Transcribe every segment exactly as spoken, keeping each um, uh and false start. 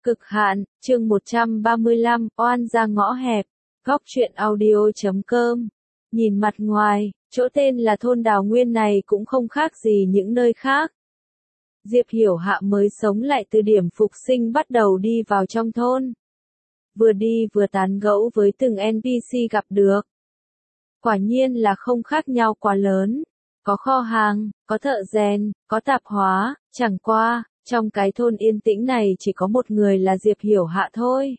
Cực hạn, chương một trăm ba mươi lăm, oan ra ngõ hẹp, góc truyện audio chấm com. Nhìn mặt ngoài, chỗ tên là thôn Đào Nguyên này cũng không khác gì những nơi khác. Diệp Hiểu Hạ mới sống lại từ điểm phục sinh bắt đầu đi vào trong thôn. Vừa đi vừa tán gẫu với từng en pê xê gặp được. Quả nhiên là không khác nhau quá lớn. Có kho hàng, có thợ rèn, có tạp hóa, chẳng qua, trong cái thôn yên tĩnh này chỉ có một người là Diệp Hiểu Hạ thôi.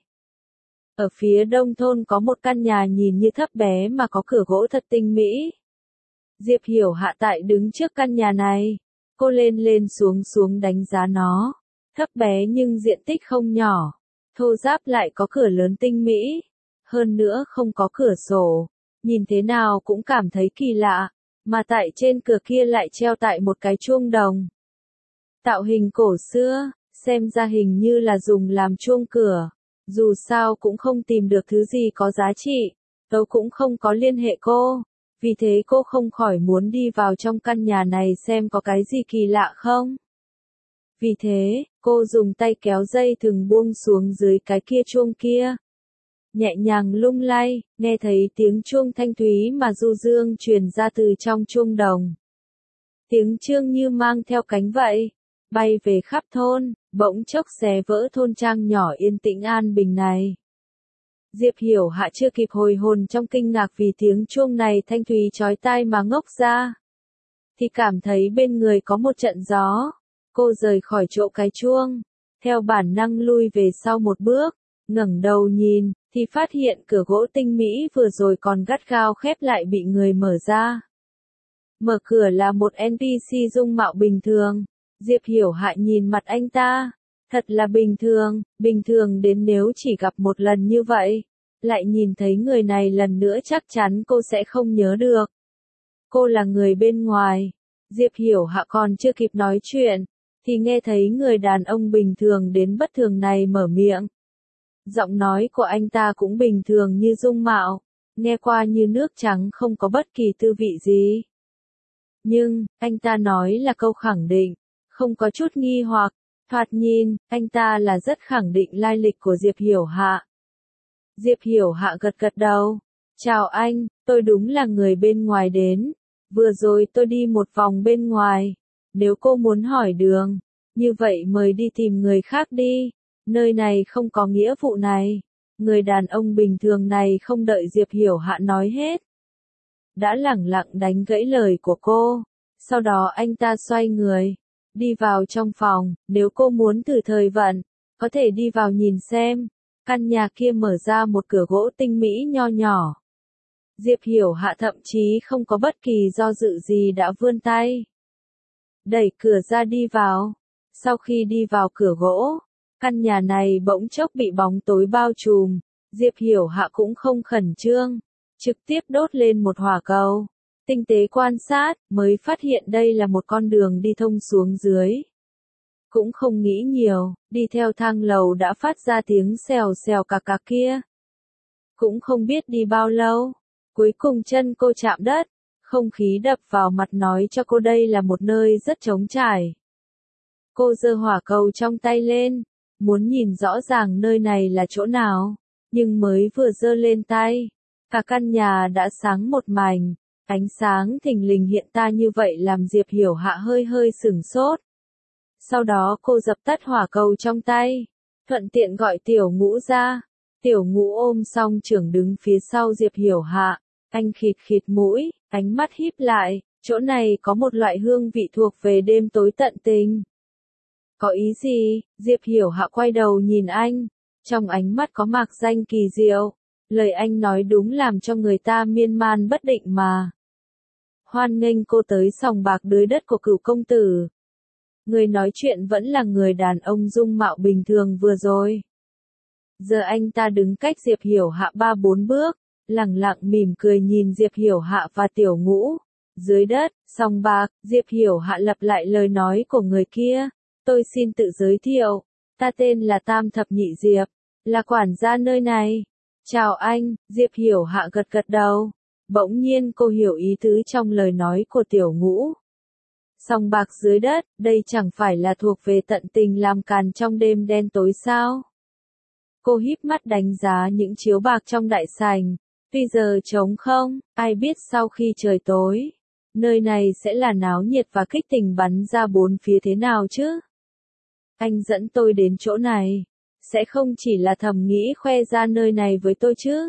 Ở phía đông thôn có một căn nhà nhìn như thấp bé mà có cửa gỗ thật tinh mỹ. Diệp Hiểu Hạ tại đứng trước căn nhà này. Cô lên lên xuống xuống đánh giá nó. Thấp bé nhưng diện tích không nhỏ. Thô ráp lại có cửa lớn tinh mỹ. Hơn nữa không có cửa sổ. Nhìn thế nào cũng cảm thấy kỳ lạ. Mà tại trên cửa kia lại treo tại một cái chuông đồng. Tạo hình cổ xưa, xem ra hình như là dùng làm chuông cửa. Dù sao cũng không tìm được thứ gì có giá trị. Tớ cũng không có liên hệ cô. Vì thế cô không khỏi muốn đi vào trong căn nhà này xem có cái gì kỳ lạ không. Vì thế, cô dùng tay kéo dây thừng buông xuống dưới cái kia chuông kia. Nhẹ nhàng lung lay, nghe thấy tiếng chuông thanh thúy mà du dương truyền ra từ trong chuông đồng. Tiếng chuông như mang theo cánh vậy, bay về khắp thôn, bỗng chốc xé vỡ thôn trang nhỏ yên tĩnh an bình này. Diệp Hiểu Hạ chưa kịp hồi hồn trong kinh ngạc vì tiếng chuông này thanh thúy chói tai mà ngốc ra. Thì cảm thấy bên người có một trận gió. Cô rời khỏi chỗ cái chuông, theo bản năng lui về sau một bước, ngẩng đầu nhìn, thì phát hiện cửa gỗ tinh mỹ vừa rồi còn gắt gao khép lại bị người mở ra. Mở cửa là một en pê xê dung mạo bình thường. Diệp Hiểu Hạ nhìn mặt anh ta. Thật là bình thường, bình thường đến nếu chỉ gặp một lần như vậy. Lại nhìn thấy người này lần nữa chắc chắn cô sẽ không nhớ được. Cô là người bên ngoài. Diệp Hiểu Hạ còn chưa kịp nói chuyện. Thì nghe thấy người đàn ông bình thường đến bất thường này mở miệng. Giọng nói của anh ta cũng bình thường như dung mạo. Nghe qua như nước trắng không có bất kỳ tư vị gì. Nhưng, anh ta nói là câu khẳng định. Không có chút nghi hoặc. Thoạt nhìn, anh ta là rất khẳng định lai lịch của Diệp Hiểu Hạ. Diệp Hiểu Hạ gật gật đầu. Chào anh, tôi đúng là người bên ngoài đến. Vừa rồi tôi đi một vòng bên ngoài. Nếu cô muốn hỏi đường, như vậy mời đi tìm người khác đi. Nơi này không có nghĩa vụ này. Người đàn ông bình thường này không đợi Diệp Hiểu Hạ nói hết. Đã lẳng lặng đánh gãy lời của cô. Sau đó anh ta xoay người. Đi vào trong phòng, nếu cô muốn thử thời vận, có thể đi vào nhìn xem. Căn nhà kia mở ra một cửa gỗ tinh mỹ nho nhỏ. Diệp Hiểu Hạ thậm chí không có bất kỳ do dự gì đã vươn tay. Đẩy cửa ra đi vào. Sau khi đi vào cửa gỗ, căn nhà này bỗng chốc bị bóng tối bao trùm. Diệp Hiểu Hạ cũng không khẩn trương. Trực tiếp đốt lên một hỏa cầu. Tinh tế quan sát, mới phát hiện đây là một con đường đi thông xuống dưới. Cũng không nghĩ nhiều, đi theo thang lầu đã phát ra tiếng xèo xèo cà cà kia. Cũng không biết đi bao lâu, cuối cùng chân cô chạm đất, không khí đập vào mặt nói cho cô đây là một nơi rất trống trải. Cô giơ hỏa cầu trong tay lên, muốn nhìn rõ ràng nơi này là chỗ nào, nhưng mới vừa giơ lên tay, cả căn nhà đã sáng một mảnh. Ánh sáng thình lình hiện ta như vậy làm Diệp Hiểu Hạ hơi hơi sửng sốt. Sau đó cô dập tắt hỏa cầu trong tay, thuận tiện gọi Tiểu Ngũ ra. Tiểu Ngũ ôm song trưởng đứng phía sau Diệp Hiểu Hạ, anh khịt khịt mũi, ánh mắt híp lại, chỗ này có một loại hương vị thuộc về đêm tối tận tình. Có ý gì? Diệp Hiểu Hạ quay đầu nhìn anh, trong ánh mắt có mạc danh kỳ diệu. Lời anh nói đúng làm cho người ta miên man bất định mà. Hoan nghênh cô tới sòng bạc dưới đất của Cửu công tử. Người nói chuyện vẫn là người đàn ông dung mạo bình thường vừa rồi. Giờ anh ta đứng cách Diệp Hiểu Hạ ba bốn bước, lẳng lặng mỉm cười nhìn Diệp Hiểu Hạ và Tiểu Ngũ. Dưới đất, sòng bạc, Diệp Hiểu Hạ lặp lại lời nói của người kia. Tôi xin tự giới thiệu, ta tên là Tam Thập Nhị Diệp, là quản gia nơi này. Chào anh, Diệp Hiểu Hạ gật gật đầu. Bỗng nhiên cô hiểu ý tứ trong lời nói của Tiểu Ngũ. Sòng bạc dưới đất, đây chẳng phải là thuộc về tận tình làm càn trong đêm đen tối sao? Cô híp mắt đánh giá những chiếu bạc trong đại sảnh. Tuy giờ trống không, ai biết sau khi trời tối, nơi này sẽ là náo nhiệt và kích tình bắn ra bốn phía thế nào chứ? Anh dẫn tôi đến chỗ này, sẽ không chỉ là thầm nghĩ khoe ra nơi này với tôi chứ?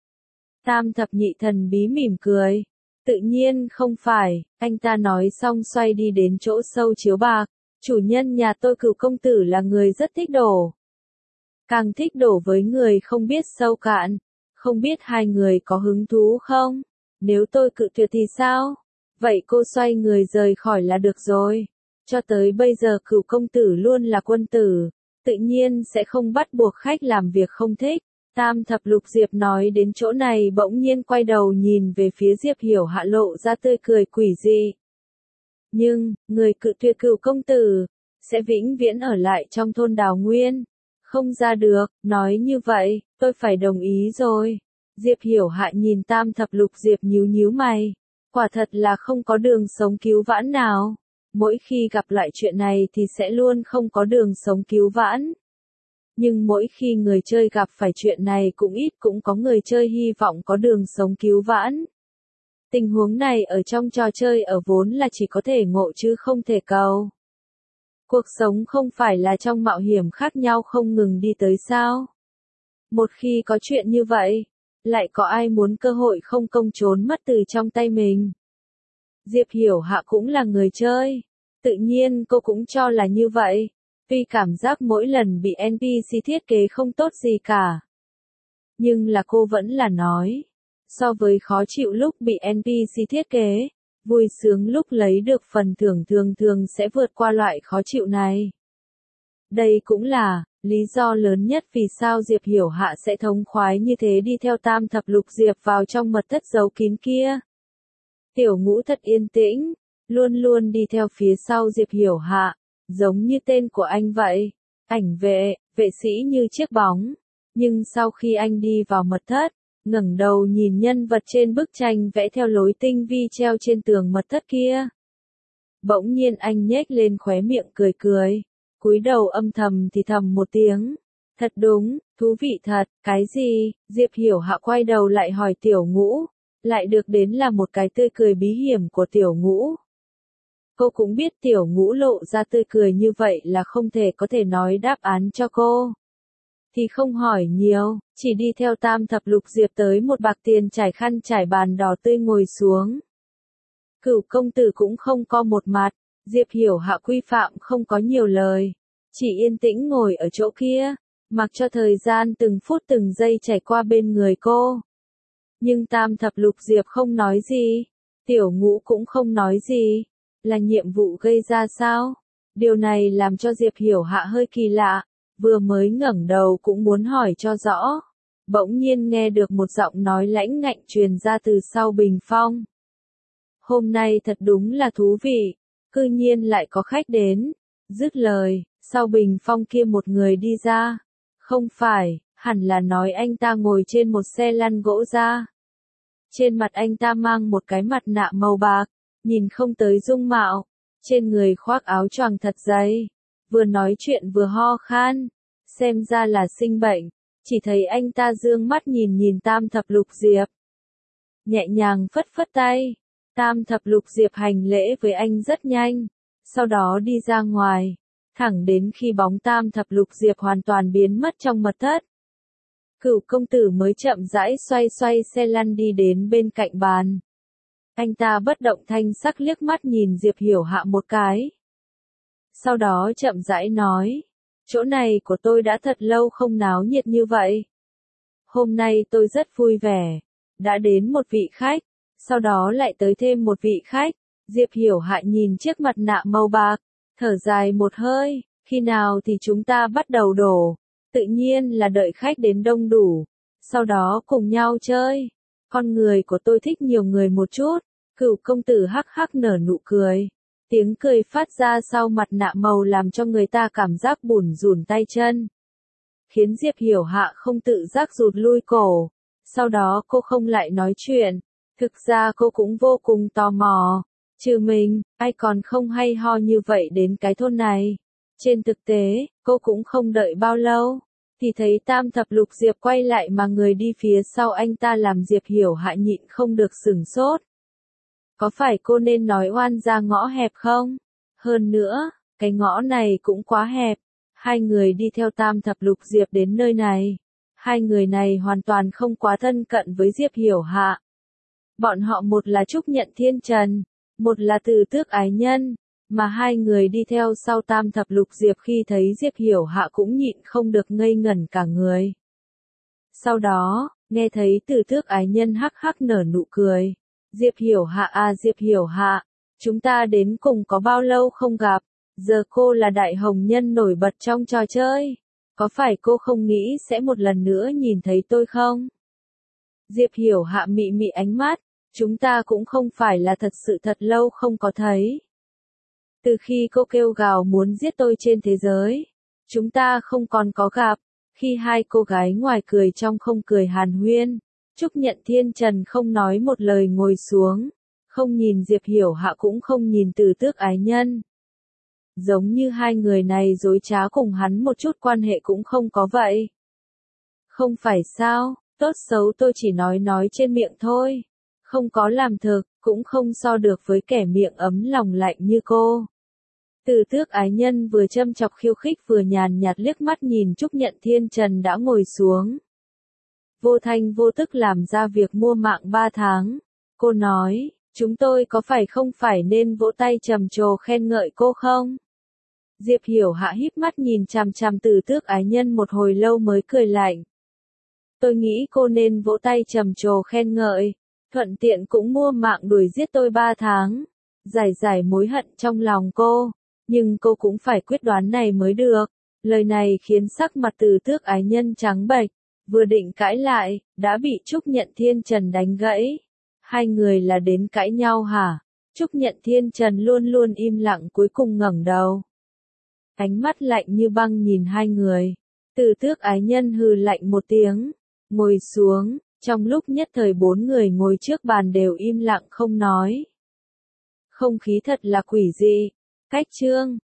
Tam thập nhị thần bí mỉm cười. Tự nhiên không phải, anh ta nói xong xoay đi đến chỗ sâu chiếu bạc. Chủ nhân nhà tôi Cửu công tử là người rất thích đổ. Càng thích đổ với người không biết sâu cạn. Không biết hai người có hứng thú không? Nếu tôi cự tuyệt thì sao? Vậy cô xoay người rời khỏi là được rồi. Cho tới bây giờ Cửu công tử luôn là quân tử, tự nhiên sẽ không bắt buộc khách làm việc không thích. Tam thập lục Diệp nói đến chỗ này bỗng nhiên quay đầu nhìn về phía Diệp Hiểu Hạ lộ ra tươi cười quỷ dị. Nhưng, người cự tuyệt Cửu công tử, sẽ vĩnh viễn ở lại trong thôn Đào Nguyên. Không ra được, nói như vậy, tôi phải đồng ý rồi. Diệp Hiểu Hạ nhìn Tam thập lục Diệp nhíu nhíu mày. Quả thật là không có đường sống cứu vãn nào. Mỗi khi gặp lại chuyện này thì sẽ luôn không có đường sống cứu vãn. Nhưng mỗi khi người chơi gặp phải chuyện này cũng ít cũng có người chơi hy vọng có đường sống cứu vãn. Tình huống này ở trong trò chơi ở vốn là chỉ có thể ngộ chứ không thể cầu. Cuộc sống không phải là trong mạo hiểm khác nhau không ngừng đi tới sao? Một khi có chuyện như vậy, lại có ai muốn cơ hội không công trốn mất từ trong tay mình? Diệp Hiểu Hạ cũng là người chơi. Tự nhiên cô cũng cho là như vậy. Tuy cảm giác mỗi lần bị en pê xê thiết kế không tốt gì cả. Nhưng là cô vẫn là nói. So với khó chịu lúc bị en pê xê thiết kế, vui sướng lúc lấy được phần thưởng thường thường sẽ vượt qua loại khó chịu này. Đây cũng là lý do lớn nhất vì sao Diệp Hiểu Hạ sẽ thống khoái như thế đi theo Tam thập lục Diệp vào trong mật thất giấu kín kia. Tiểu Ngũ thật yên tĩnh, luôn luôn đi theo phía sau Diệp Hiểu Hạ, giống như tên của anh vậy, ảnh vệ, vệ sĩ như chiếc bóng. Nhưng sau khi anh đi vào mật thất, ngẩng đầu nhìn nhân vật trên bức tranh vẽ theo lối tinh vi treo trên tường mật thất kia. Bỗng nhiên anh nhếch lên khóe miệng cười cười, cúi đầu âm thầm thì thầm một tiếng. Thật đúng, thú vị thật, cái gì? Diệp Hiểu Hạ quay đầu lại hỏi Tiểu Ngũ, lại được đến là một cái tươi cười bí hiểm của Tiểu Ngũ. Cô cũng biết Tiểu Ngũ lộ ra tươi cười như vậy là không thể có thể nói đáp án cho cô. Thì không hỏi nhiều, chỉ đi theo Tam thập lục Diệp tới một bạc tiền trải khăn trải bàn đỏ tươi ngồi xuống. Cửu công tử cũng không co một mặt, Diệp Hiểu Hạ quy phạm không có nhiều lời, chỉ yên tĩnh ngồi ở chỗ kia, mặc cho thời gian từng phút từng giây trải qua bên người cô. Nhưng Tam thập lục Diệp không nói gì, Tiểu Ngũ cũng không nói gì, là nhiệm vụ gây ra sao? Điều này làm cho Diệp Hiểu Hạ hơi kỳ lạ, vừa mới ngẩng đầu cũng muốn hỏi cho rõ. Bỗng nhiên nghe được một giọng nói lãnh ngạnh truyền ra từ sau bình phong. Hôm nay thật đúng là thú vị, cư nhiên lại có khách đến. Dứt lời, sau bình phong kia một người đi ra. Không phải, hẳn là nói anh ta ngồi trên một xe lăn gỗ ra. Trên mặt anh ta mang một cái mặt nạ màu bạc, nhìn không tới dung mạo, trên người khoác áo choàng thật dày, vừa nói chuyện vừa ho khan, xem ra là sinh bệnh, chỉ thấy anh ta dương mắt nhìn nhìn Tam thập lục Diệp. Nhẹ nhàng phất phất tay, Tam thập lục Diệp hành lễ với anh rất nhanh, sau đó đi ra ngoài, thẳng đến khi bóng Tam thập lục Diệp hoàn toàn biến mất trong mật thất. Cửu công tử mới chậm rãi xoay xoay xe lăn đi đến bên cạnh bàn. Anh ta bất động thanh sắc liếc mắt nhìn Diệp Hiểu Hạ một cái. Sau đó chậm rãi nói, chỗ này của tôi đã thật lâu không náo nhiệt như vậy. Hôm nay tôi rất vui vẻ, đã đến một vị khách, sau đó lại tới thêm một vị khách. Diệp Hiểu Hạ nhìn chiếc mặt nạ màu bạc, thở dài một hơi, khi nào thì chúng ta bắt đầu đổ, tự nhiên là đợi khách đến đông đủ, sau đó cùng nhau chơi. Con người của tôi thích nhiều người một chút. Cửu công tử hắc hắc nở nụ cười. Tiếng cười phát ra sau mặt nạ màu làm cho người ta cảm giác bủn rủn tay chân. Khiến Diệp Hiểu Hạ không tự giác rụt lui cổ. Sau đó cô không lại nói chuyện. Thực ra cô cũng vô cùng tò mò. Trừ mình, ai còn không hay ho như vậy đến cái thôn này. Trên thực tế, cô cũng không đợi bao lâu. thì thấy Tam Thập Lục Diệp quay lại mà người đi phía sau anh ta làm Diệp Hiểu Hạ nhịn không được sửng sốt. Có phải cô nên nói oan ra ngõ hẹp không? Hơn nữa, cái ngõ này cũng quá hẹp. Hai người đi theo Tam Thập Lục Diệp đến nơi này. Hai người này hoàn toàn không quá thân cận với Diệp Hiểu Hạ. Bọn họ một là Trúc Nhận Thiên Trần, một là Từ Tước Ái Nhân, mà hai người đi theo sau Tam Thập Lục Diệp khi thấy Diệp Hiểu Hạ cũng nhịn không được ngây ngẩn cả người. Sau đó, nghe thấy Từ Tước Ái Nhân hắc hắc nở nụ cười. Diệp Hiểu Hạ à Diệp Hiểu Hạ, chúng ta đến cùng có bao lâu không gặp, giờ cô là đại hồng nhân nổi bật trong trò chơi. Có phải cô không nghĩ sẽ một lần nữa nhìn thấy tôi không? Diệp Hiểu Hạ mị mị ánh mắt, chúng ta cũng không phải là thật sự thật lâu không có thấy. Từ khi cô kêu gào muốn giết tôi trên thế giới, chúng ta không còn có gặp. Khi hai cô gái ngoài cười trong không cười hàn huyên, Trúc Nhận Thiên Trần không nói một lời ngồi xuống, không nhìn Diệp Hiểu Hạ cũng không nhìn Từ Tước Ái Nhân. Giống như hai người này dối trá cùng hắn một chút quan hệ cũng không có vậy. Không phải sao, tốt xấu tôi chỉ nói nói trên miệng thôi, không có làm thực, cũng không so được với kẻ miệng ấm lòng lạnh như cô. Từ Tước Ái Nhân vừa châm chọc khiêu khích vừa nhàn nhạt liếc mắt nhìn Trúc Nhận Thiên Trần đã ngồi xuống. Vô thanh vô tức làm ra việc mua mạng ba tháng. Cô nói, chúng tôi có phải không phải nên vỗ tay trầm trồ khen ngợi cô không? Diệp Hiểu Hạ híp mắt nhìn chằm chằm Từ Tước Ái Nhân một hồi lâu mới cười lạnh. Tôi nghĩ cô nên vỗ tay trầm trồ khen ngợi, thuận tiện cũng mua mạng đuổi giết tôi ba tháng, giải giải mối hận trong lòng cô. Nhưng cô cũng phải quyết đoán này mới được. Lời này khiến sắc mặt Từ Tước Ái Nhân trắng bệch, vừa định cãi lại, đã bị Trúc Nhận Thiên Trần đánh gãy. Hai người là đến cãi nhau hả? Trúc Nhận Thiên Trần luôn luôn im lặng cuối cùng ngẩng đầu. Ánh mắt lạnh như băng nhìn hai người. Từ Tước Ái Nhân hừ lạnh một tiếng, ngồi xuống, trong lúc nhất thời bốn người ngồi trước bàn đều im lặng không nói. Không khí thật là quỷ dị. Cách chương